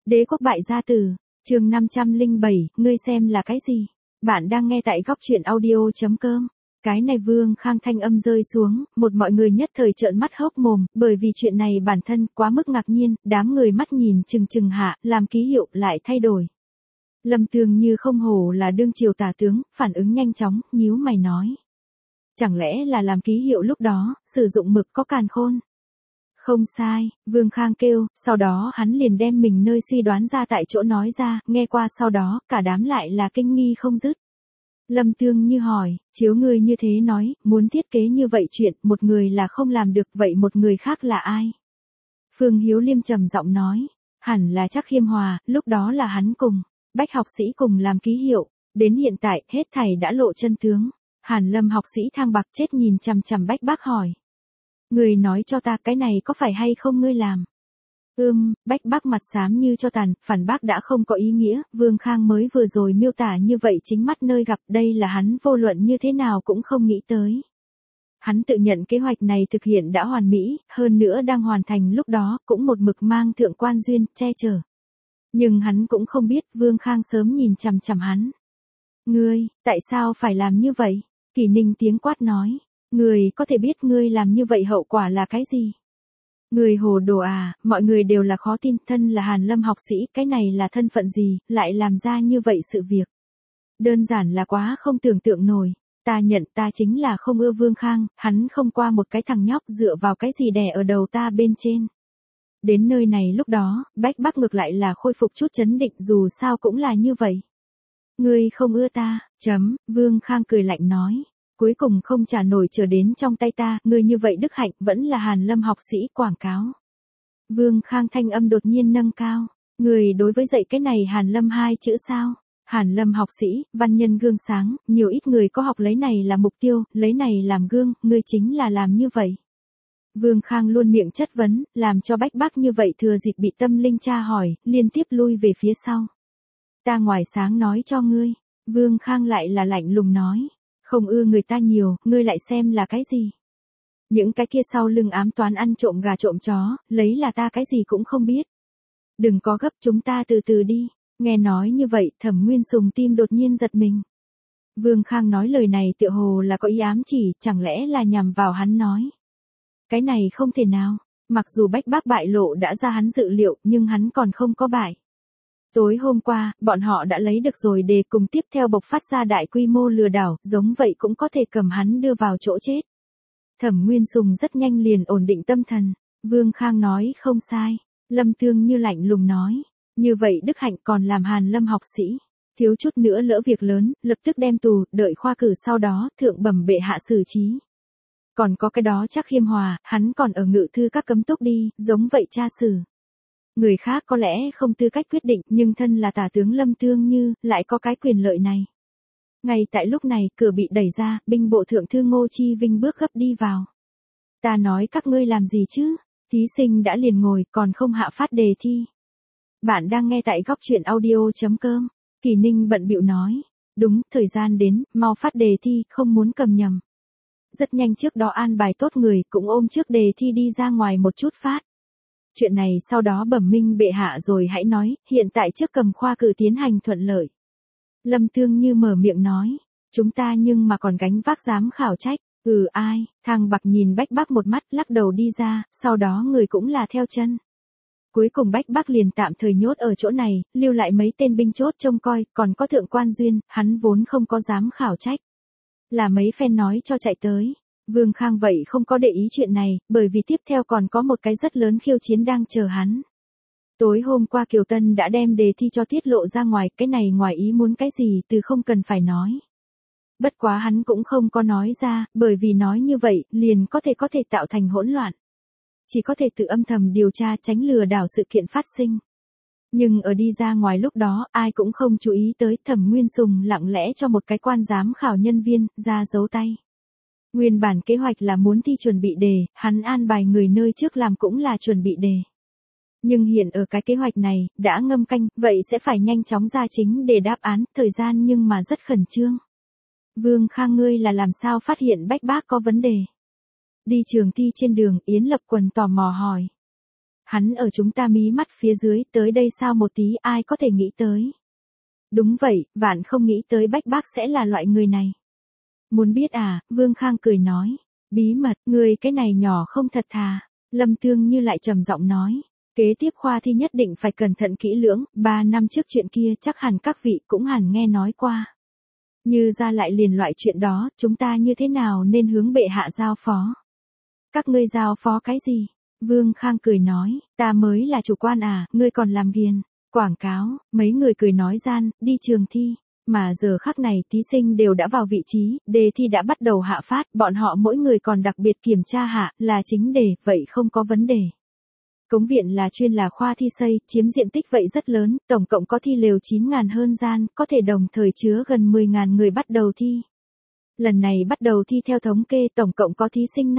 Đế quốc bại gia tử, chương 507, ngươi xem là cái gì? Bạn đang nghe tại góc truyện audio.com. Cái này Vương Khang thanh âm rơi xuống, một mọi người nhất thời trợn mắt hốc mồm, bởi vì chuyện này bản thân quá mức ngạc nhiên, đám người mắt nhìn chừng chừng hạ, làm ký hiệu lại thay đổi. Lâm Tường như không hổ là đương triều tả tướng, phản ứng nhanh chóng, nhíu mày nói. Chẳng lẽ là làm ký hiệu lúc đó, sử dụng mực có càn khôn? Không sai, Vương Khang kêu, sau đó hắn liền đem mình nơi suy đoán ra tại chỗ nói ra, nghe qua sau đó, cả đám lại là kinh nghi không dứt. Lâm Tương như hỏi, chiếu ngươi như thế nói, muốn thiết kế như vậy chuyện, một người là không làm được, vậy một người khác là ai? Phương Hiếu Liêm trầm giọng nói, hẳn là Trác Khiêm Hòa, lúc đó là hắn cùng Bách học sĩ cùng làm ký hiệu, đến hiện tại, hết thảy đã lộ chân tướng. Hàn Lâm học sĩ thang bạc chết nhìn chằm chằm Bách Bác hỏi. Người nói cho ta cái này có phải hay không ngươi làm? Bách Bác mặt xám như cho tàn, phản bác đã không có ý nghĩa, Vương Khang mới vừa rồi miêu tả như vậy chính mắt nơi gặp, đây là hắn vô luận như thế nào cũng không nghĩ tới. Hắn tự nhận kế hoạch này thực hiện đã hoàn mỹ, hơn nữa đang hoàn thành lúc đó, cũng một mực mang thượng quan duyên, che chở. Nhưng hắn cũng không biết Vương Khang sớm nhìn chằm chằm hắn. Ngươi, tại sao phải làm như vậy? Kỷ Ninh tiếng quát nói. Ngươi có thể biết ngươi làm như vậy hậu quả là cái gì? Ngươi hồ đồ à, mọi người đều là khó tin, thân là Hàn Lâm học sĩ, cái này là thân phận gì, lại làm ra như vậy sự việc. Đơn giản là quá không tưởng tượng nổi. Ta nhận ta chính là không ưa Vương Khang, hắn không qua một cái thằng nhóc dựa vào cái gì đè ở đầu ta bên trên. Đến nơi này lúc đó, Bách Bác ngược lại là khôi phục chút chấn định dù sao cũng là như vậy. Ngươi không ưa ta, Vương Khang cười lạnh nói. Cuối cùng không trả nổi trở đến trong tay ta, ngươi như vậy đức hạnh vẫn là Hàn Lâm học sĩ quảng cáo. Vương Khang thanh âm đột nhiên nâng cao. Ngươi đối với dạy cái này Hàn Lâm hai chữ sao? Hàn Lâm học sĩ, văn nhân gương sáng, nhiều ít người có học lấy này là mục tiêu, lấy này làm gương, ngươi chính là làm như vậy. Vương Khang luôn miệng chất vấn, làm cho Bách Bác như vậy thừa dịp bị tâm linh tra hỏi, liên tiếp lui về phía sau. Ta ngoài sáng nói cho ngươi, Vương Khang lại là lạnh lùng nói. Không ưa người ta nhiều, ngươi lại xem là cái gì? Những cái kia sau lưng ám toán ăn trộm gà trộm chó, lấy là ta cái gì cũng không biết. Đừng có gấp, chúng ta từ từ đi. Nghe nói như vậy, Thẩm Nguyên Sùng tim đột nhiên giật mình. Vương Khang nói lời này tựa hồ là có ý ám chỉ, chẳng lẽ là nhằm vào hắn nói. Cái này không thể nào, mặc dù Bách Bác bại lộ đã ra hắn dự liệu, nhưng hắn còn không có bại. Tối hôm qua, bọn họ đã lấy được rồi đề cùng tiếp theo bộc phát ra đại quy mô lừa đảo, giống vậy cũng có thể cầm hắn đưa vào chỗ chết. Thẩm Nguyên Sùng rất nhanh liền ổn định tâm thần. Vương Khang nói không sai. Lâm Tương như lạnh lùng nói. Như vậy đức hạnh còn làm Hàn Lâm học sĩ. Thiếu chút nữa lỡ việc lớn, lập tức đem tù, đợi khoa cử sau đó, thượng bẩm bệ hạ xử trí. Còn có cái đó Trác Khiêm Hòa, hắn còn ở ngự thư các cấm túc đi, giống vậy tra xử. Người khác có lẽ không tư cách quyết định, nhưng thân là tả tướng Lâm Tương Như, lại có cái quyền lợi này. Ngay tại lúc này, cửa bị đẩy ra, binh bộ thượng thư Ngô Chi Vinh bước gấp đi vào. Ta nói các ngươi làm gì chứ? Thí sinh đã liền ngồi, còn không hạ phát đề thi. Bạn đang nghe tại góc truyện audio.com. Kỷ Ninh bận bịu nói. Đúng, thời gian đến, mau phát đề thi, không muốn cầm nhầm. Rất nhanh trước đó an bài tốt người, cũng ôm trước đề thi đi ra ngoài một chút phát. Chuyện này sau đó bẩm minh bệ hạ rồi hãy nói, hiện tại trước cầm khoa cử tiến hành thuận lợi. Lâm Tương Như mở miệng nói, chúng ta nhưng mà còn gánh vác giám khảo trách, ai, Thang Bạc nhìn Bách Bác một mắt lắc đầu đi ra, sau đó người cũng là theo chân. Cuối cùng Bách Bác liền tạm thời nhốt ở chỗ này, lưu lại mấy tên binh chốt trông coi, còn có thượng quan duyên, hắn vốn không có giám khảo trách. Là mấy phen nói cho chạy tới. Vương Khang vậy không có để ý chuyện này, bởi vì tiếp theo còn có một cái rất lớn khiêu chiến đang chờ hắn. Tối hôm qua Kiều Tân đã đem đề thi cho tiết lộ ra ngoài, cái này ngoài ý muốn cái gì từ không cần phải nói. Bất quá hắn cũng không có nói ra, bởi vì nói như vậy, liền có thể tạo thành hỗn loạn. Chỉ có thể tự âm thầm điều tra tránh lừa đảo sự kiện phát sinh. Nhưng ở đi ra ngoài lúc đó, ai cũng không chú ý tới Thẩm Nguyên Sùng lặng lẽ cho một cái quan giám khảo nhân viên, ra dấu tay. Nguyên bản kế hoạch là muốn thi chuẩn bị đề, hắn an bài người nơi trước làm cũng là chuẩn bị đề. Nhưng hiện ở cái kế hoạch này, đã ngâm canh, vậy sẽ phải nhanh chóng ra chính để đáp án, thời gian nhưng mà rất khẩn trương. Vương Khang ngươi là làm sao phát hiện Bách Bác có vấn đề? Đi trường thi trên đường, Yến Lập Quần tò mò hỏi. Hắn ở chúng ta mí mắt phía dưới tới đây sao một tí ai có thể nghĩ tới. Đúng vậy, vạn không nghĩ tới Bách Bác sẽ là loại người này. Muốn biết à, Vương Khang cười nói. Bí mật, người cái này nhỏ không thật thà. Lâm Tương Như lại trầm giọng nói. Kế tiếp khoa thi nhất định phải cẩn thận kỹ lưỡng, 3 năm trước chuyện kia chắc hẳn các vị cũng hẳn nghe nói qua. Như ra lại liền loại chuyện đó, chúng ta như thế nào nên hướng bệ hạ giao phó. Các ngươi giao phó cái gì? Vương Khang cười nói, ta mới là chủ quan à, ngươi còn làm ghiền. Quảng cáo, mấy người cười nói gian, đi trường thi. Mà giờ khắc này thí sinh đều đã vào vị trí, đề thi đã bắt đầu hạ phát, bọn họ mỗi người còn đặc biệt kiểm tra hạ, là chính đề, vậy không có vấn đề. Cống viện là chuyên là khoa thi xây, chiếm diện tích vậy rất lớn, tổng cộng có thi lều 9.000 hơn gian, có thể đồng thời chứa gần 10.000 người bắt đầu thi. Lần này bắt đầu thi theo thống kê tổng cộng có thí sinh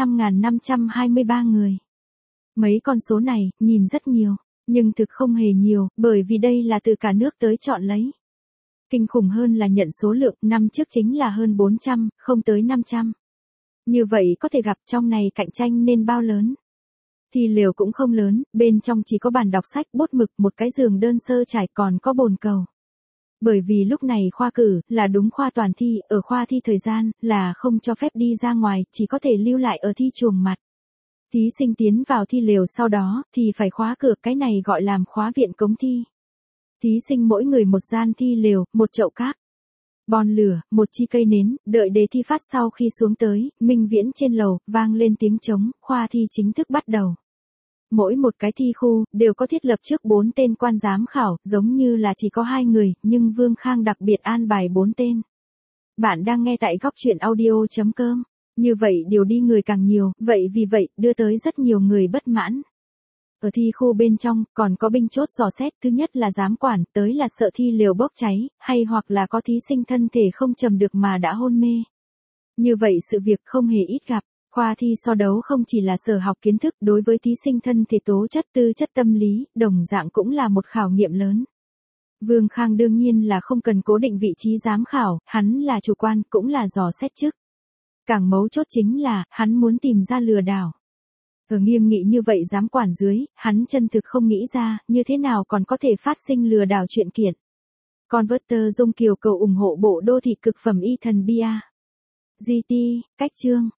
5.523 người. Mấy con số này, nhìn rất nhiều, nhưng thực không hề nhiều, bởi vì đây là từ cả nước tới chọn lấy. Kinh khủng hơn là nhận số lượng, năm trước chính là hơn 400, không tới 500. Như vậy có thể gặp trong này cạnh tranh nên bao lớn. Thi lều cũng không lớn, bên trong chỉ có bàn đọc sách, bút mực, một cái giường đơn sơ trải còn có bồn cầu. Bởi vì lúc này khoa cử, là đúng khoa toàn thi, ở khoa thi thời gian, là không cho phép đi ra ngoài, chỉ có thể lưu lại ở thi chuồng mặt. Thí sinh tiến vào thi lều sau đó, thì phải khóa cửa, cái này gọi làm khóa viện cống thi. Thí sinh mỗi người một gian thi lều, một chậu cát, bon lửa, một chi cây nến, đợi đề thi phát sau khi xuống tới, minh viễn trên lầu, vang lên tiếng trống, khoa thi chính thức bắt đầu. Mỗi một cái thi khu, đều có thiết lập trước 4 tên quan giám khảo, giống như là chỉ có 2 người, nhưng Vương Khang đặc biệt an bài 4 tên. Bạn đang nghe tại góc truyện audio.com. Như vậy điều đi người càng nhiều, vậy vì vậy, đưa tới rất nhiều người bất mãn. Ở thi khu bên trong, còn có binh chốt dò xét, thứ nhất là giám quản, tới là sợ thi lều bốc cháy, hay hoặc là có thí sinh thân thể không trầm được mà đã hôn mê. Như vậy sự việc không hề ít gặp. Khoa thi so đấu không chỉ là sở học kiến thức, đối với thí sinh thân thể tố chất tư chất tâm lý, đồng dạng cũng là một khảo nghiệm lớn. Vương Khang đương nhiên là không cần cố định vị trí giám khảo, hắn là chủ quan, cũng là dò xét chức. Càng mấu chốt chính là, hắn muốn tìm ra lừa đảo. Ở nghiêm nghị như vậy giám quản dưới, hắn chân thực không nghĩ ra, như thế nào còn có thể phát sinh lừa đảo chuyện kiện. Converter Dung Kiều cầu ủng hộ bộ đô thị cực phẩm y thần bia. GT, cách chương.